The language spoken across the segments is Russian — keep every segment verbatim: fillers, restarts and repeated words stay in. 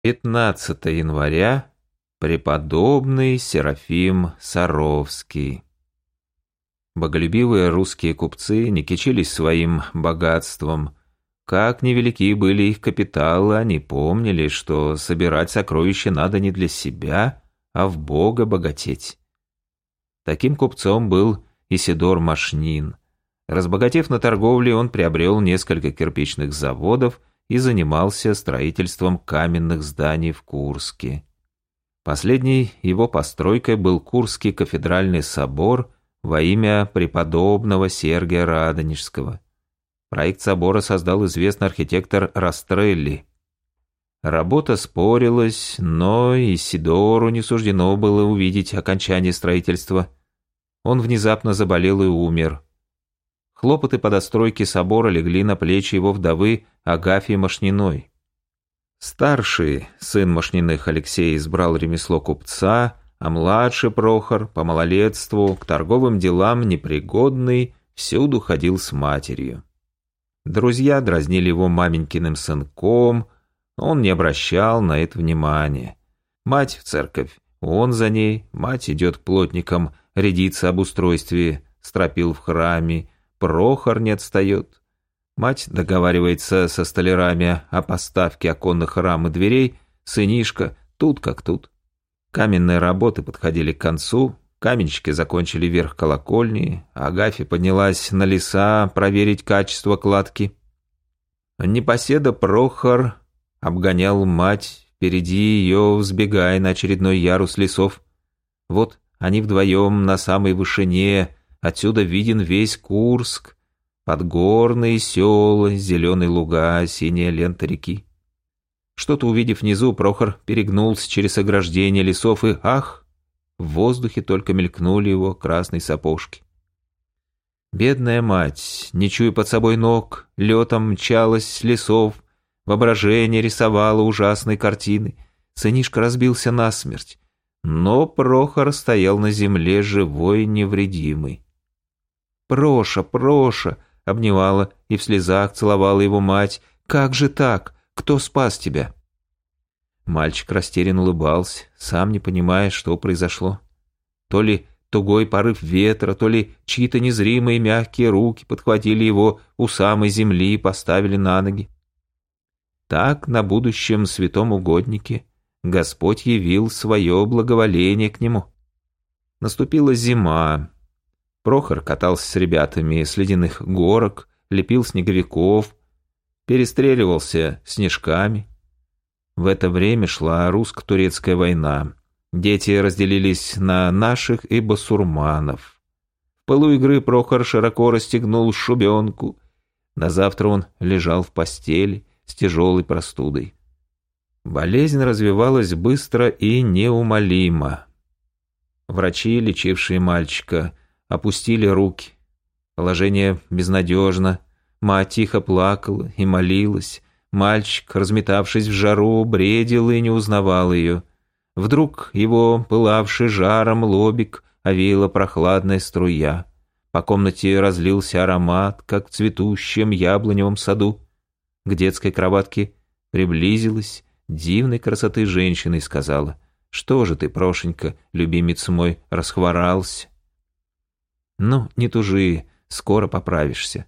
пятнадцатого января. Преподобный Серафим Саровский. Боголюбивые русские купцы не кичились своим богатством. Как невелики были их капиталы, они помнили, что собирать сокровища надо не для себя, а в Бога богатеть. Таким купцом был Исидор Машнин. Разбогатев на торговле, он приобрел несколько кирпичных заводов и занимался строительством каменных зданий в Курске. Последней его постройкой был Курский кафедральный собор во имя преподобного Сергия Радонежского. Проект собора создал известный архитектор Растрелли. Работа спорилась, но Исидору не суждено было увидеть окончание строительства. Он внезапно заболел и умер. Хлопоты по достройке собора легли на плечи его вдовы Агафьи Машниной. Старший сын Машниных Алексей избрал ремесло купца, а младший Прохор, по малолетству, к торговым делам непригодный, всюду ходил с матерью. Друзья дразнили его маменькиным сынком, он не обращал на это внимания. Мать в церковь, он за ней, мать идет к плотникам, рядится об устройстве стропил в храме, Прохор не отстает. Мать договаривается со столярами о поставке оконных рам и дверей, сынишка тут как тут. Каменные работы подходили к концу, каменщики закончили верх колокольни, Агафья поднялась на леса проверить качество кладки. Непоседа Прохор обгонял мать, впереди ее взбегая на очередной ярус лесов. Вот они вдвоем на самой вышине, отсюда виден весь Курск, подгорные села, зеленые луга, синяя лента реки. Что-то увидев внизу, Прохор перегнулся через ограждение лесов и, ах, в воздухе только мелькнули его красные сапожки. Бедная мать, не чуя под собой ног, летом мчалась с лесов, воображение рисовало ужасные картины. Сынишка разбился насмерть, но Прохор стоял на земле живой, невредимый. «Проша, Проша!» — обнимала и в слезах целовала его мать. «Как же так? Кто спас тебя?» Мальчик растерянно улыбался, сам не понимая, что произошло. То ли тугой порыв ветра, то ли чьи-то незримые мягкие руки подхватили его у самой земли и поставили на ноги. Так на будущем святом угоднике Господь явил свое благоволение к нему. Наступила зима. Прохор катался с ребятами с ледяных горок, лепил снеговиков, перестреливался снежками. В это время шла русско-турецкая война. Дети разделились на наших и басурманов. В пылу игры Прохор широко расстегнул шубенку. На завтра он лежал в постели с тяжелой простудой. Болезнь развивалась быстро и неумолимо. Врачи, лечившие мальчика, опустили руки. Положение безнадежно. Мать тихо плакала и молилась. Мальчик, разметавшись в жару, бредил и не узнавал ее. Вдруг его, пылавший жаром лобик, овеяла прохладная струя. По комнате разлился аромат, как в цветущем яблоневом саду. К детской кроватке приблизилась дивной красоты женщина и сказала: «Что же ты, Прошенька, любимец мой, расхворался?» «Ну, не тужи, скоро поправишься».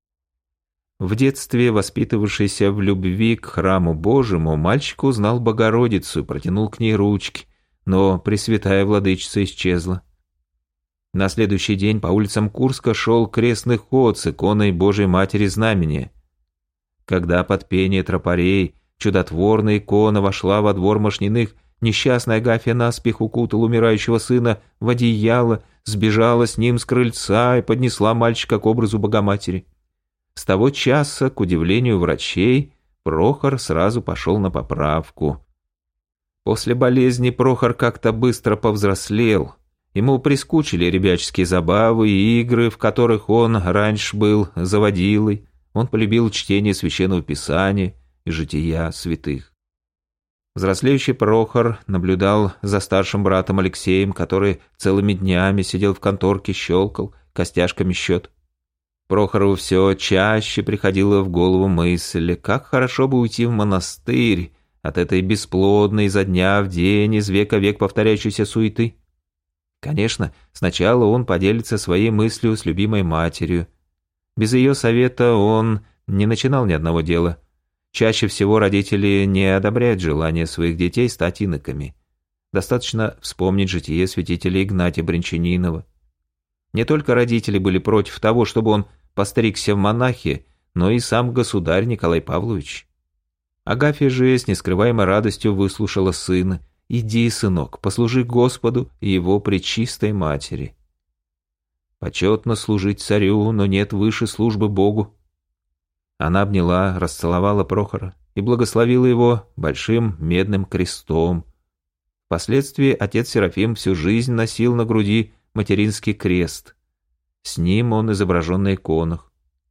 В детстве, воспитывавшийся в любви к храму Божьему, мальчик узнал Богородицу и протянул к ней ручки, но Пресвятая Владычица исчезла. На следующий день по улицам Курска шел крестный ход с иконой Божией Матери Знамения. Когда под пение тропарей чудотворная икона вошла во двор Машниных, несчастная Агафья наспех укутала умирающего сына в одеяло, сбежала с ним с крыльца и поднесла мальчика к образу Богоматери. С того часа, к удивлению врачей, Прохор сразу пошел на поправку. После болезни Прохор как-то быстро повзрослел. Ему прискучили ребяческие забавы и игры, в которых он раньше был заводилой. Он полюбил чтение священного писания и жития святых. Взрослеющий Прохор наблюдал за старшим братом Алексеем, который целыми днями сидел в конторке, щелкал костяшками счет. Прохору все чаще приходила в голову мысль, как хорошо бы уйти в монастырь, от этой бесплодной изо дня в день, из века в век повторяющейся суеты? Конечно, сначала он поделится своей мыслью с любимой матерью. Без ее совета он не начинал ни одного дела. Чаще всего родители не одобряют желание своих детей стать иноками. Достаточно вспомнить житие святителя Игнатия Брянчанинова. Не только родители были против того, чтобы он постригся в монахи, но и сам государь Николай Павлович. Агафья же с нескрываемой радостью выслушала сына. «Иди, сынок, послужи Господу и его пречистой матери». Почетно служить царю, но нет выше службы Богу. Она обняла, расцеловала Прохора и благословила его большим медным крестом. Впоследствии отец Серафим всю жизнь носил на груди материнский крест. С ним он изображен на иконах.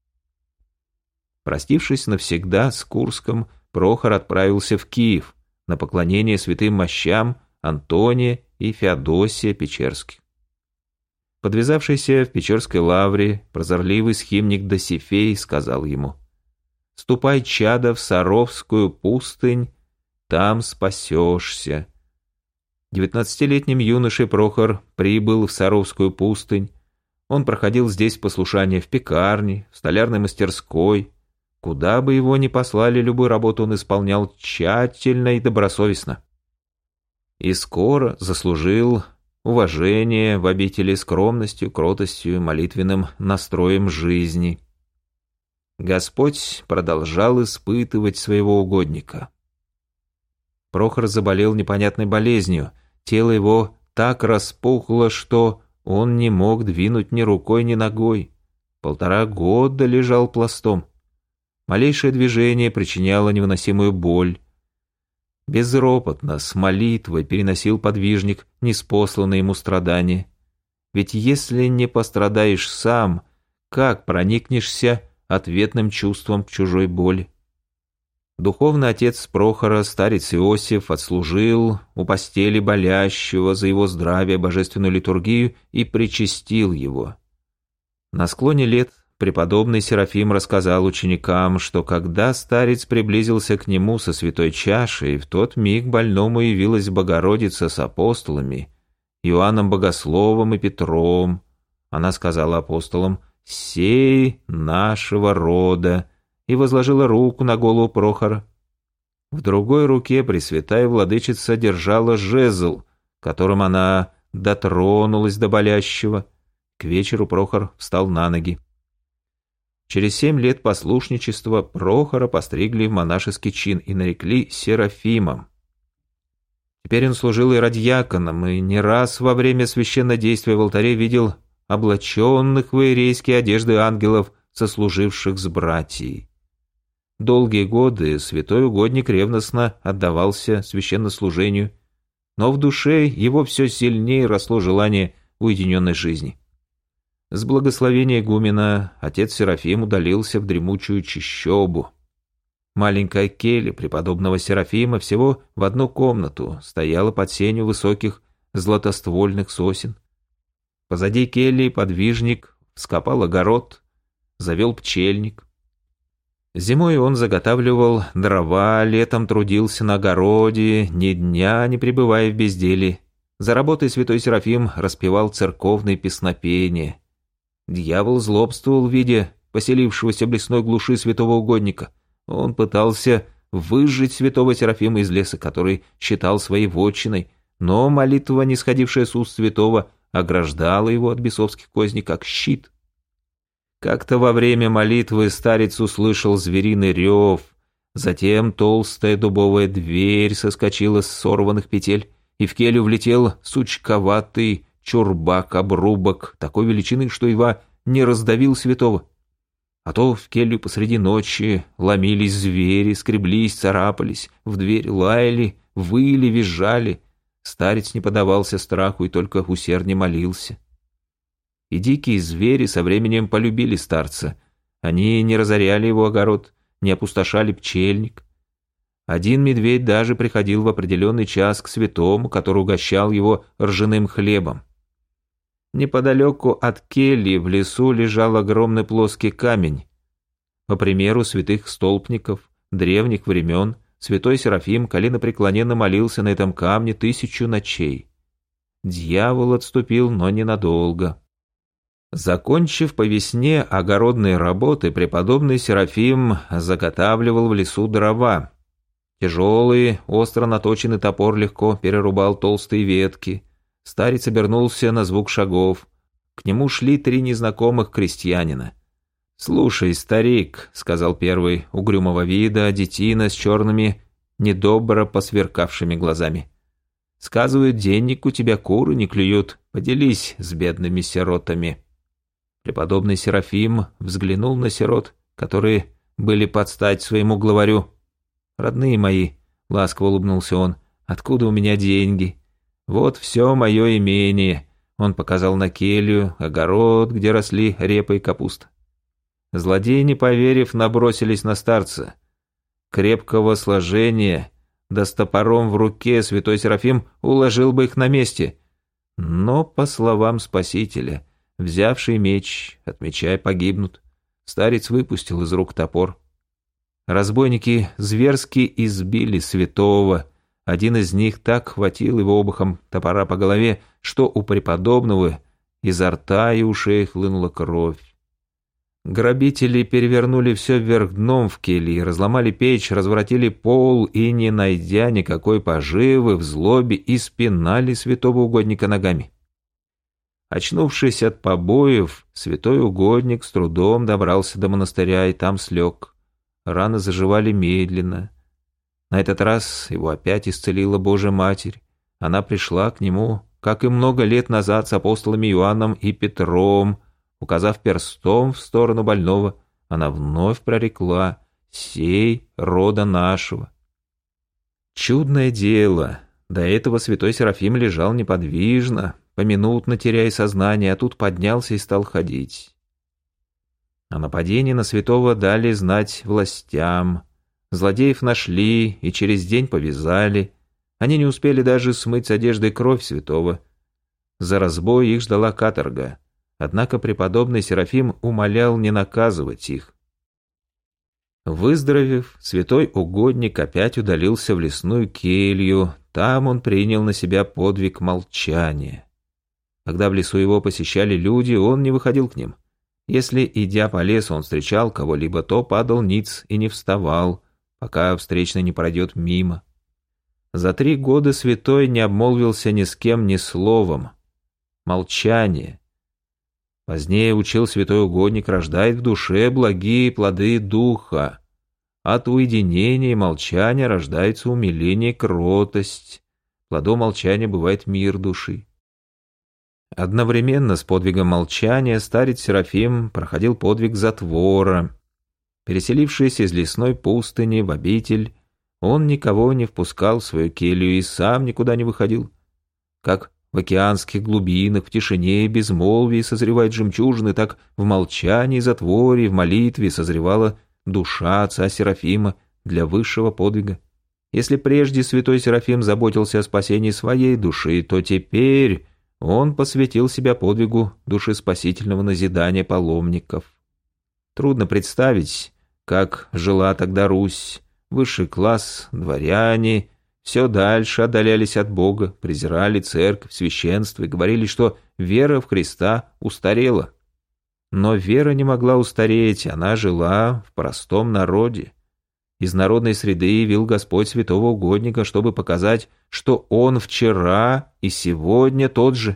Простившись навсегда с Курском, Прохор отправился в Киев на поклонение святым мощам Антония и Феодосия Печерских. Подвязавшийся в Печерской лавре прозорливый схимник Досифей сказал ему: «Ступай, чадо, в Саровскую пустынь, там спасешься». Девятнадцатилетним юношей Прохор прибыл в Саровскую пустынь. Он проходил здесь послушание в пекарне, в столярной мастерской. Куда бы его ни послали, любую работу он исполнял тщательно и добросовестно. И скоро заслужил уважение в обители скромностью, кротостью, молитвенным настроем жизни. Господь продолжал испытывать своего угодника. Прохор заболел непонятной болезнью. Тело его так распухло, что он не мог двинуть ни рукой, ни ногой. Полтора года лежал пластом. Малейшее движение причиняло невыносимую боль. Безропотно, с молитвой переносил подвижник ниспосланные ему страдания. Ведь если не пострадаешь сам, как проникнешься ответным чувством к чужой боли? Духовный отец Прохора, старец Иосиф, отслужил у постели болящего за его здравие божественную литургию и причастил его. На склоне лет преподобный Серафим рассказал ученикам, что когда старец приблизился к нему со святой чашей, в тот миг больному явилась Богородица с апостолами, Иоанном Богословом и Петром. Она сказала апостолам: «Сей нашего рода», и возложила руку на голову Прохора. В другой руке Пресвятая Владычица держала жезл, которым она дотронулась до болящего. К вечеру Прохор встал на ноги. Через семь лет послушничества Прохора постригли в монашеский чин и нарекли Серафимом. Теперь он служил иродьяконом и не раз во время священнодействия в алтаре видел облаченных в иерейские одежды ангелов, сослуживших с братьей. Долгие годы святой угодник ревностно отдавался священнослужению, но в душе его все сильнее росло желание уединенной жизни. С благословения игумена отец Серафим удалился в дремучую чащобу. Маленькая келья преподобного Серафима всего в одну комнату стояла под сенью высоких златоствольных сосен. Позади кельи подвижник вскопал огород, завел пчельник. Зимой он заготавливал дрова, летом трудился на огороде, ни дня не пребывая в безделии. За работой святой Серафим распевал церковные песнопения. Дьявол злобствовал в виде поселившегося в лесной глуши святого угодника. Он пытался выжить святого Серафима из леса, который считал своей вотчиной, но молитва, нисходившая с уст святого, ограждала его от бесовских козней как щит. Как-то во время молитвы старец услышал звериный рев, затем толстая дубовая дверь соскочила с сорванных петель, и в келью влетел сучковатый чурбак-обрубок такой величины, что едва не раздавил святого. А то в келью посреди ночи ломились звери, скреблись, царапались, в дверь лаяли, выли, визжали. Старец не поддавался страху и только усерднее молился. И дикие звери со временем полюбили старца. Они не разоряли его огород, не опустошали пчельник. Один медведь даже приходил в определенный час к святому, который угощал его ржаным хлебом. Неподалеку от кельи в лесу лежал огромный плоский камень. По примеру святых столпников древних времен, святой Серафим коленопреклоненно молился на этом камне тысячу ночей. Дьявол отступил, но ненадолго. Закончив по весне огородные работы, преподобный Серафим заготавливал в лесу дрова. Тяжелый, остро наточенный топор легко перерубал толстые ветки. Старец обернулся на звук шагов. К нему шли три незнакомых крестьянина. «Слушай, старик», — сказал первый, угрюмого вида, детина с черными, недобро посверкавшими глазами. «Сказывают, денег у тебя куры не клюют, поделись с бедными сиротами». Преподобный Серафим взглянул на сирот, которые были под стать своему главарю. «Родные мои», — ласково улыбнулся он, — «откуда у меня деньги? Вот все мое имение». Он показал на келью, огород, где росли репа и капуста. Злодеи, не поверив, набросились на старца. Крепкого сложения, да с топором в руке святой Серафим уложил бы их на месте. Но, по словам Спасителя, взявший меч, от меча погибнут. Старец выпустил из рук топор. Разбойники зверски избили святого. Один из них так хватил его обухом топора по голове, что у преподобного изо рта и ушей хлынула кровь. Грабители перевернули все вверх дном в келье, разломали печь, разворотили пол и, не найдя никакой поживы, в злобе испинали святого угодника ногами. Очнувшись от побоев, святой угодник с трудом добрался до монастыря и там слег. Раны заживали медленно. На этот раз его опять исцелила Божья Матерь. Она пришла к нему, как и много лет назад с апостолами Иоанном и Петром. Указав перстом в сторону больного, она вновь прорекла: «Сей рода нашего». Чудное дело. До этого святой Серафим лежал неподвижно, поминутно теряя сознание, а тут поднялся и стал ходить. О нападении на святого дали знать властям. Злодеев нашли и через день повязали. Они не успели даже смыть с одежды кровь святого. За разбой их ждала каторга. Однако преподобный Серафим умолял не наказывать их. Выздоровев, святой угодник опять удалился в лесную келью. Там он принял на себя подвиг молчания. Когда в лесу его посещали люди, он не выходил к ним. Если, идя по лесу, он встречал кого-либо, то падал ниц и не вставал, пока встречный не пройдет мимо. За три года святой не обмолвился ни с кем ни словом. Молчание. Позднее учил святой угодник, рождает в душе благие плоды духа. От уединения и молчания рождается умиление и кротость. Плодом молчания бывает мир души. Одновременно с подвигом молчания старец Серафим проходил подвиг затвора. Переселившись из лесной пустыни в обитель, он никого не впускал в свою келью и сам никуда не выходил. Как в океанских глубинах, в тишине и безмолвии созревает жемчужины, так в молчании, затворе и в молитве созревала душа отца Серафима для высшего подвига. Если прежде святой Серафим заботился о спасении своей души, то теперь он посвятил себя подвигу душеспасительного назидания паломников. Трудно представить, как жила тогда Русь. Высший класс, дворяне, все дальше отдалялись от Бога, презирали церковь, священство и говорили, что вера в Христа устарела. Но вера не могла устареть, она жила в простом народе. Из народной среды явил Господь святого угодника, чтобы показать, что Он вчера и сегодня тот же.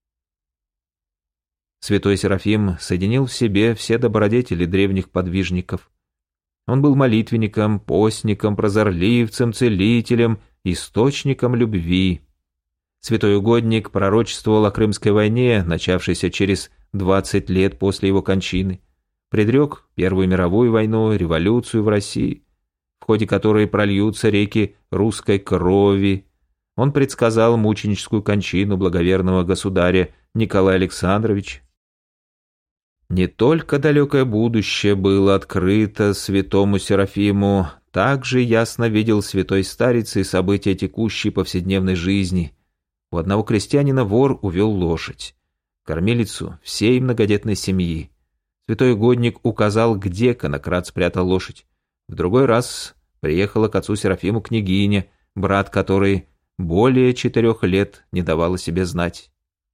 Святой Серафим соединил в себе все добродетели древних подвижников. Он был молитвенником, постником, прозорливцем, целителем, источником любви. Святой угодник пророчествовал о Крымской войне, начавшейся через двадцать лет после его кончины. Предрек Первую мировую войну, революцию в России, в ходе которой прольются реки русской крови. Он предсказал мученическую кончину благоверного государя Николая Александровича. Не только далекое будущее было открыто святому Серафиму, также ясно видел святой старец и события текущей повседневной жизни. У одного крестьянина вор увел лошадь, кормилицу всей многодетной семьи. Святой угодник указал, где конокрад спрятал лошадь. В другой раз приехала к отцу Серафиму княгиня, брат которой более четырех лет не давал о себе знать.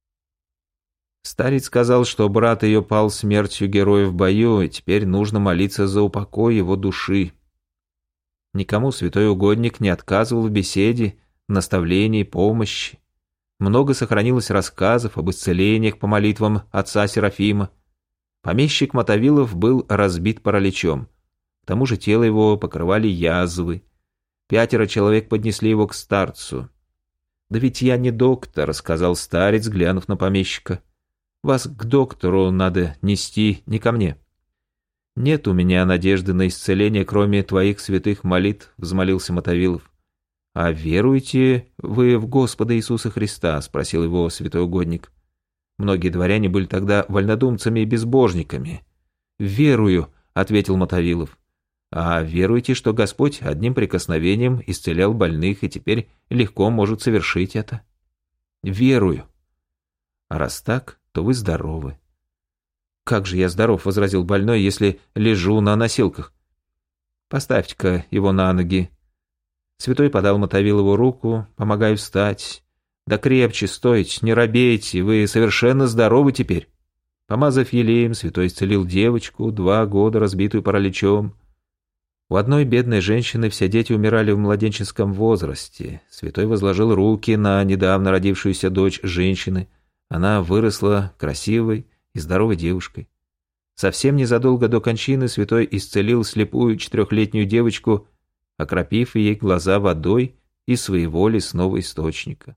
Старец сказал, что брат ее пал смертью героя в бою, и теперь нужно молиться за упокой его души. Никому святой угодник не отказывал в беседе, наставлении, помощи. Много сохранилось рассказов об исцелениях по молитвам отца Серафима. Помещик Мотовилов был разбит параличом. К тому же тело его покрывали язвы. Пятеро человек поднесли его к старцу. «Да ведь я не доктор», — сказал старец, глянув на помещика. «Вас к доктору надо нести, не ко мне». «Нет у меня надежды на исцеление, кроме твоих святых молитв», — взмолился Мотовилов. «А веруете вы в Господа Иисуса Христа?» — спросил его святой угодник. Многие дворяне были тогда вольнодумцами и безбожниками. «Верую», — ответил Мотовилов. «А веруете, что Господь одним прикосновением исцелял больных и теперь легко может совершить это?» «Верую». «А раз так, то вы здоровы». «Как же я здоров», — возразил больной, — «если лежу на носилках». «Поставьте-ка его на ноги». Святой подал Мотовилову руку, помогая встать. «Да крепче стойте, не робейте, вы совершенно здоровы теперь». Помазав елеем, святой исцелил девочку, два года разбитую параличом. У одной бедной женщины все дети умирали в младенческом возрасте. Святой возложил руки на недавно родившуюся дочь женщины. Она выросла красивой и здоровой девушкой. Совсем незадолго до кончины святой исцелил слепую четырехлетнюю девочку, окропив ей глаза водой из своего лесного источника.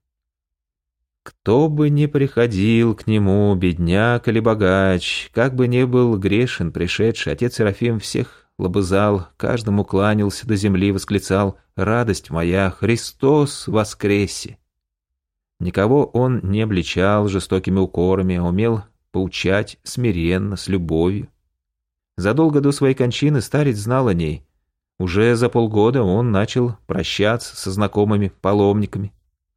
Кто бы ни приходил к нему, бедняк или богач, как бы ни был грешен пришедший, отец Серафим всех лобызал, каждому кланялся до земли, восклицал: «Радость моя, Христос воскресе!» Никого он не обличал жестокими укорами, а умел поучать смиренно, с любовью. Задолго до своей кончины старец знал о ней. Уже за полгода он начал прощаться со знакомыми паломниками.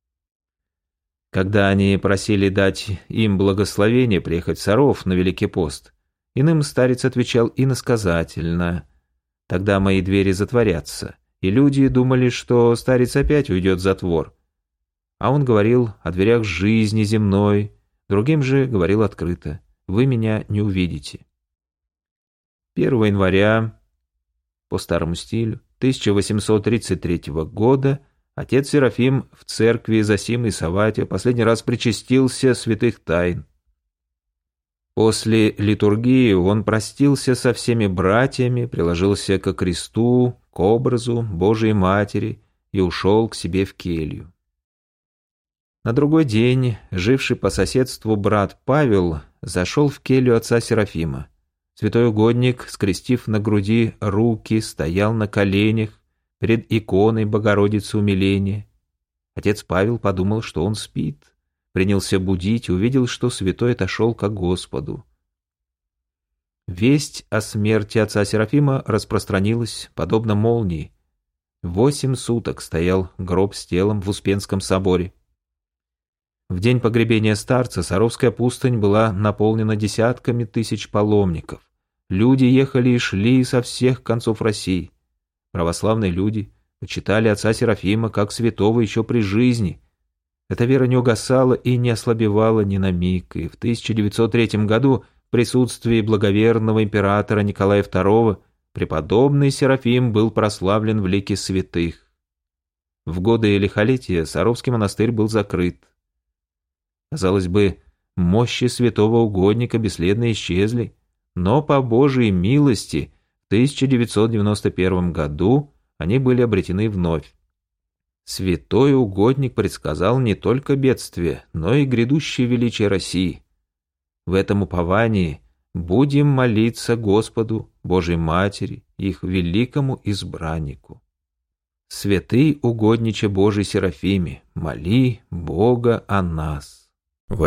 Когда они просили дать им благословение приехать в Саров на Великий пост, иным старец отвечал иносказательно: «Тогда мои двери затворятся», и люди думали, что старец опять уйдет в затвор. А он говорил о дверях жизни земной, другим же говорил открыто: «Вы меня не увидите». первого января по старому стилю тысяча восемьсот тридцать третьего года отец Серафим в церкви Зосимы и Саватия последний раз причастился святых тайн. После литургии он простился со всеми братьями, приложился ко кресту, к образу Божией Матери и ушел к себе в келью. На другой день живший по соседству брат Павел зашел в келью отца Серафима. Святой угодник, скрестив на груди руки, стоял на коленях перед иконой Богородицы умиления. Отец Павел подумал, что он спит, принялся будить и увидел, что святой отошел ко Господу. Весть о смерти отца Серафима распространилась, подобно молнии. Восемь суток стоял гроб с телом в Успенском соборе. В день погребения старца Саровская пустынь была наполнена десятками тысяч паломников. Люди ехали и шли со всех концов России. Православные люди почитали отца Серафима как святого еще при жизни. Эта вера не угасала и не ослабевала ни на миг, и в тысяча девятьсот третьем году в присутствии благоверного императора Николая второго преподобный Серафим был прославлен в лике святых. В годы лихолетия Саровский монастырь был закрыт. Казалось бы, мощи святого угодника бесследно исчезли, но по Божьей милости в тысяча девятьсот девяносто первом году они были обретены вновь. Святой угодник предсказал не только бедствие, но и грядущее величие России. В этом уповании будем молиться Господу, Божьей Матери, их великому избраннику. Святый угодниче Божий Серафиме, моли Бога о нас.